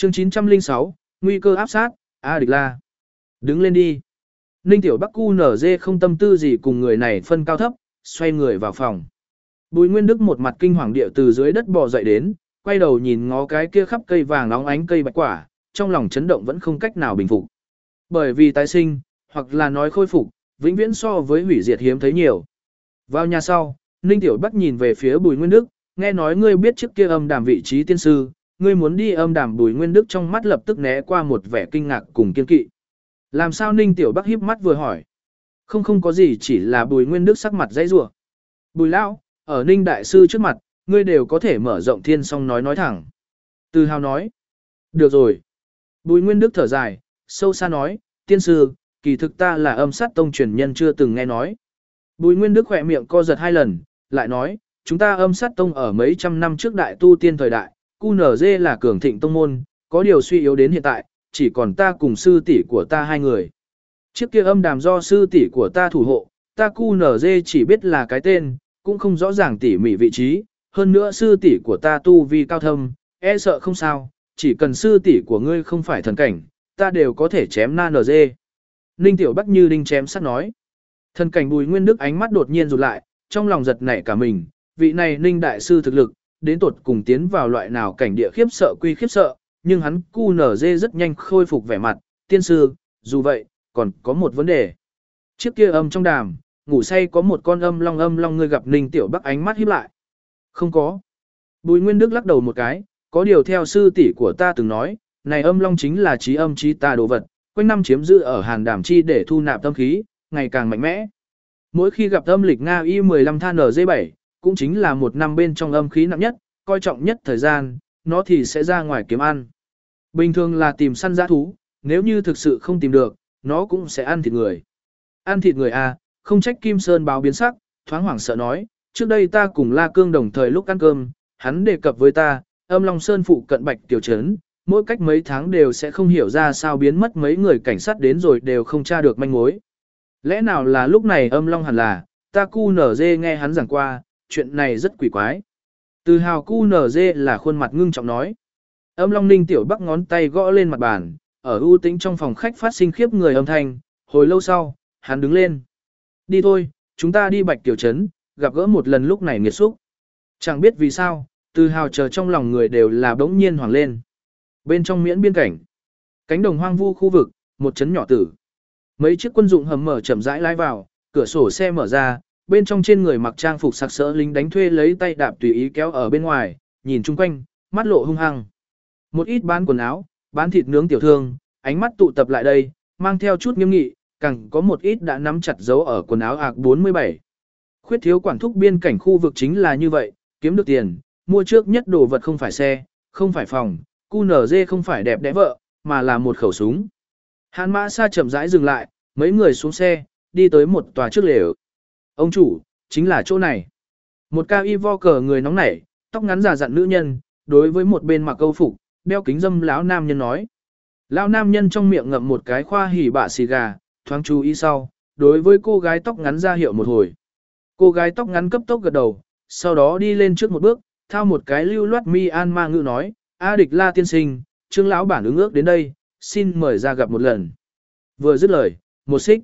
Chương 906, nguy cơ áp sát, A Địch La. Đứng lên đi. Ninh Tiểu Bắc QNZ không tâm tư gì cùng người này phân cao thấp, xoay người vào phòng. Bùi Nguyên Đức một mặt kinh hoàng địa từ dưới đất bò dậy đến, quay đầu nhìn ngó cái kia khắp cây vàng óng ánh cây bạch quả, trong lòng chấn động vẫn không cách nào bình phục. Bởi vì tái sinh, hoặc là nói khôi phục, vĩnh viễn so với hủy diệt hiếm thấy nhiều. Vào nhà sau, Ninh Tiểu Bắc nhìn về phía Bùi Nguyên Đức, nghe nói ngươi biết trước kia âm đàm vị trí tiên sư, ngươi muốn đi âm đàm. Bùi Nguyên Đức trong mắt lập tức né qua một vẻ kinh ngạc cùng kiên kỵ. Làm sao? Ninh Tiểu Bắc híp mắt vừa hỏi. Không có gì, chỉ là Bùi Nguyên Đức sắc mặt dãy rủa. Bùi lão, ở Ninh đại sư trước mặt, ngươi đều có thể mở rộng thiên song nói thẳng. Từ Hào nói. Được rồi. Bùi Nguyên Đức thở dài, sâu xa nói, tiên sư, kỳ thực ta là âm sát tông truyền nhân chưa từng nghe nói. Bùi Nguyên Đức khỏe miệng co giật 2 lần, lại nói, chúng ta âm sát tông ở mấy trăm năm trước đại tu tiên thời đại, QNZ là cường thịnh tông môn, có điều suy yếu đến hiện tại, chỉ còn ta cùng sư tỷ của ta 2 người. Trước kia âm đàm do sư tỷ của ta thủ hộ, ta QNZ chỉ biết là cái tên, cũng không rõ ràng tỉ mỉ vị trí, hơn nữa sư tỷ của ta tu vi cao thâm, e sợ không sao, chỉ cần sư tỷ của ngươi không phải thần cảnh, ta đều có thể chém na NG. Ninh Tiểu Bắc như đinh chém sắt nói. Thần cảnh. Bùi Nguyên Đức ánh mắt đột nhiên rụt lại, trong lòng giật nảy cả mình, vị này Ninh đại sư thực lực, đến tột cùng tiến vào loại nào cảnh địa khiếp sợ quy khiếp sợ, nhưng hắn QNZ rất nhanh khôi phục vẻ mặt, tiên sư, dù vậy, còn có một vấn đề. Trước kia âm trong đàm, ngủ say có một con âm long ngươi gặp Ninh Tiểu Bắc ánh mắt híp lại. Không có. Bùi Nguyên Đức lắc đầu một cái, có điều theo sư tỷ của ta từng nói, này âm long chính là trí âm trí tà đồ vật, quanh năm chiếm giữ ở hàn đàm chi để thu nạp tâm khí, ngày càng mạnh mẽ. Mỗi khi gặp âm lịch Nga Y15 than NG7, cũng chính là một năm bên trong âm khí nặng nhất, coi trọng nhất thời gian, nó thì sẽ ra ngoài kiếm ăn. Bình thường là tìm săn dã thú, nếu như thực sự không tìm được, nó cũng sẽ ăn thịt người. Ăn thịt người à, không trách Kim Sơn báo biến sắc, thoáng hoảng sợ nói, trước đây ta cùng La Cương đồng thời lúc ăn cơm, hắn đề cập với ta, âm Long Sơn phụ cận Bạch Tiểu Trấn, mỗi cách mấy tháng đều sẽ không hiểu ra sao biến mất mấy người cảnh sát đến rồi đều không tra được manh mối. Lẽ nào là lúc này âm Long hẳn là, ta QNZ nghe hắn giảng qua, chuyện này rất quỷ quái. Từ Hào QNZ là khuôn mặt ngưng trọng nói. Âm Long Ninh Tiểu Bắc ngón tay gõ lên mặt bàn, ở ưu tĩnh trong phòng khách phát sinh khiếp người âm thanh, hồi lâu sau, hắn đứng lên. Đi thôi, chúng ta đi Bạch Tiểu Trấn, gặp gỡ một lần lúc này nghiệt xúc. Chẳng biết vì sao, Từ Hào chờ trong lòng người đều là bỗng nhiên hoảng lên. Bên trong miễn biên cảnh, cánh đồng hoang vu khu vực, một trấn nhỏ tử. Mấy chiếc quân dụng hầm mở chậm rãi lái vào, cửa sổ xe mở ra, bên trong trên người mặc trang phục sặc sỡ lính đánh thuê lấy tay đạp tùy ý kéo ở bên ngoài, nhìn chung quanh, mắt lộ hung hăng. Một ít bán quần áo, bán thịt nướng tiểu thương, ánh mắt tụ tập lại đây, mang theo chút nghiêm nghị, càng có một ít đã nắm chặt dấu ở quần áo ạc 47. Khuyết thiếu quản thúc biên cảnh khu vực chính là như vậy, kiếm được tiền, mua trước nhất đồ vật không phải xe, không phải phòng, QNZ không phải đẹp đẽ vợ, mà là một khẩu súng. Hàn Mã Sa chậm rãi dừng lại, mấy người xuống xe, đi tới một tòa trước lều. Ông chủ, chính là chỗ này. Một cao y vo cờ người nóng nảy, tóc ngắn già dặn nữ nhân, đối với một bên mặc câu phục, đeo kính dâm lão nam nhân nói. Lão nam nhân trong miệng ngậm một cái khoa hỉ bạ xì gà, thoáng chú ý sau, đối với cô gái tóc ngắn ra hiệu một hồi. Cô gái tóc ngắn cấp tốc gật đầu, sau đó đi lên trước một bước, thao một cái lưu loát mi an ma ngữ nói, A Địch La tiên sinh, Trương lão bản ứng ước đến đây, xin mời ra gặp một lần. Vừa dứt lời, một xích.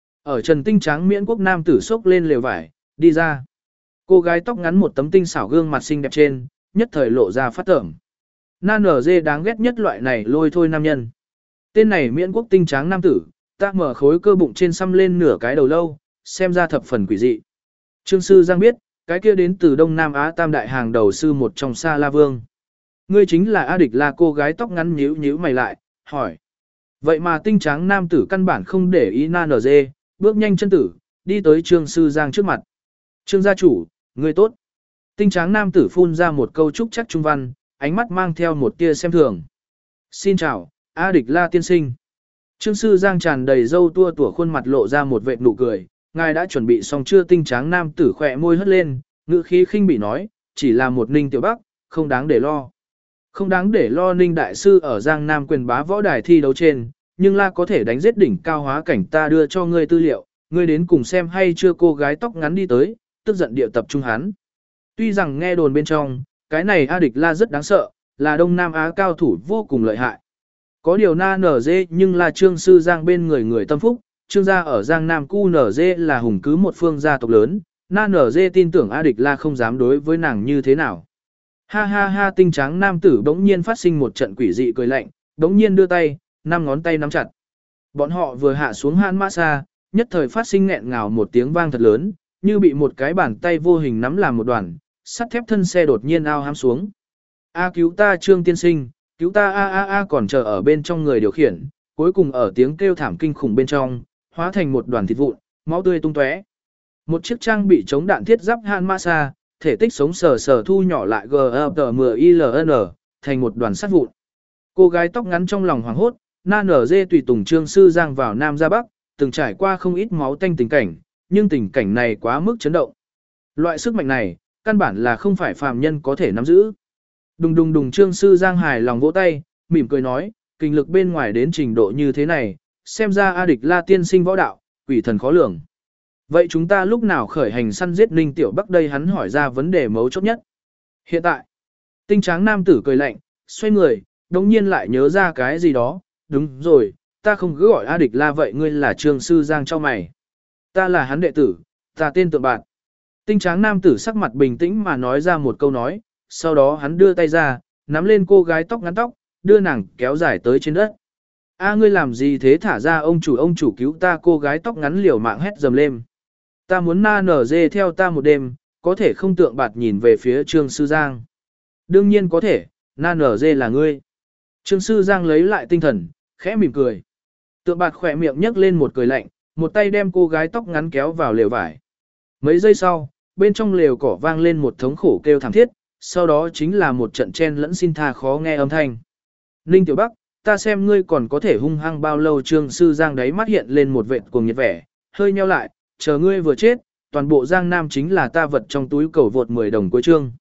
Ở Trần Tinh Tráng miễn quốc nam tử sốc lên lều vải, đi ra. Cô gái tóc ngắn một tấm tinh xảo gương mặt xinh đẹp trên, nhất thời lộ ra phát tởm. Nan ở dê đáng ghét nhất loại này lôi thôi nam nhân. Tên này miễn quốc tinh tráng nam tử, ta mở khối cơ bụng trên xăm lên nửa cái đầu lâu, xem ra thập phần quỷ dị. Trương sư Giang biết, cái kia đến từ Đông Nam Á tam đại hàng đầu sư một trong Sa La Vương. Ngươi chính là A Địch La. Cô gái tóc ngắn nhíu nhíu mày lại, hỏi. Vậy mà tinh tráng nam tử căn bản không để ý Nan ở dê, bước nhanh chân tử, đi tới Trương sư Giang trước mặt. Trương gia chủ, ngươi tốt. Tinh tráng nam tử phun ra một câu trúc chắc trung văn, ánh mắt mang theo một tia xem thường. Xin chào, A Địch La tiên sinh. Trương sư Giang tràn đầy râu tua tủa khuôn mặt lộ ra một vệt nụ cười, ngài đã chuẩn bị xong chưa? Tinh tráng nam tử khỏe môi hất lên, ngữ khí khinh bỉ nói, chỉ là một Ninh tiểu bắc, không đáng để lo. Không đáng để lo. Ninh đại sư ở Giang Nam quyền bá võ đài thi đấu trên, nhưng La có thể đánh giết đỉnh cao hóa cảnh, ta đưa cho ngươi tư liệu, ngươi đến cùng xem hay chưa? Cô gái tóc ngắn đi tới, tức giận điệu tập trung hắn. Tuy rằng nghe đồn bên trong, cái này A Địch La rất đáng sợ, là Đông Nam Á cao thủ vô cùng lợi hại. Có điều na nở dê nhưng là Trương Sư Giang bên người người tâm phúc, Trương gia ở Giang Nam Cu nở dê là hùng cứ một phương gia tộc lớn, na nở dê tin tưởng A Địch La không dám đối với nàng như thế nào. Ha ha ha, tinh tráng nam tử bỗng nhiên phát sinh một trận quỷ dị cười lạnh, bỗng nhiên đưa tay, 5 ngón tay nắm chặt. Bọn họ vừa hạ xuống Han Mã Sa, nhất thời phát sinh nghẹn ngào một tiếng vang thật lớn, như bị một cái bàn tay vô hình nắm làm một đoàn, sắt thép thân xe đột nhiên ao hám xuống. A cứu ta Trương tiên sinh, cứu ta a còn chờ ở bên trong người điều khiển, cuối cùng ở tiếng kêu thảm kinh khủng bên trong, hóa thành một đoàn thịt vụn, máu tươi tung tóe. Một chiếc trang bị chống đạn thiết giáp Han Mã Sa, thể tích sống sờ sờ thu nhỏ lại GFT10ILN, thành một đoàn sắt vụn. Cô gái tóc ngắn trong lòng hoảng hốt, na nở dê tùy tùng Trương Sư Giang vào Nam ra Bắc, từng trải qua không ít máu tanh tình cảnh, nhưng tình cảnh này quá mức chấn động. Loại sức mạnh này, căn bản là không phải phàm nhân có thể nắm giữ. Đùng đùng đùng, Trương Sư Giang hài lòng vỗ tay, mỉm cười nói, kinh lực bên ngoài đến trình độ như thế này, xem ra A Địch La tiên sinh võ đạo, quỷ thần khó lường. Vậy chúng ta lúc nào khởi hành săn giết Ninh Tiểu Bắc đây, hắn hỏi ra vấn đề mấu chốt nhất. Hiện tại, tinh tráng nam tử cười lạnh, xoay người, đồng nhiên lại nhớ ra cái gì đó, đúng rồi, ta không cứ gọi A Địch La vậy ngươi là Trương Sư Giang cho mày. Ta là hắn đệ tử, ta tên Tượng Bạt. Tinh tráng nam tử sắc mặt bình tĩnh mà nói ra một câu nói, sau đó hắn đưa tay ra, nắm lên cô gái tóc ngắn tóc, đưa nàng kéo dài tới trên đất. A ngươi làm gì thế, thả ra ông chủ cứu ta, cô gái tóc ngắn liều mạng hét dầm lên. Ta muốn na nở dê theo ta một đêm, có thể không? Tượng Bạt nhìn về phía Trương Sư Giang. Đương nhiên có thể, na nở dê là ngươi. Trương Sư Giang lấy lại tinh thần, khẽ mỉm cười. Tượng Bạt khỏe miệng nhấc lên một cười lạnh, một tay đem cô gái tóc ngắn kéo vào lều vải. Mấy giây sau, bên trong lều cỏ vang lên một thống khổ kêu thảm thiết, sau đó chính là một trận chen lẫn xin tha khó nghe âm thanh. Ninh Tiểu Bắc, ta xem ngươi còn có thể hung hăng bao lâu? Trương Sư Giang đáy mắt hiện lên một vệt cuồng nhiệt vẻ, hơi nheo lại, chờ ngươi vừa chết, toàn bộ Giang Nam chính là ta vật trong túi. Cầu vượt 10 đồng cuối chương.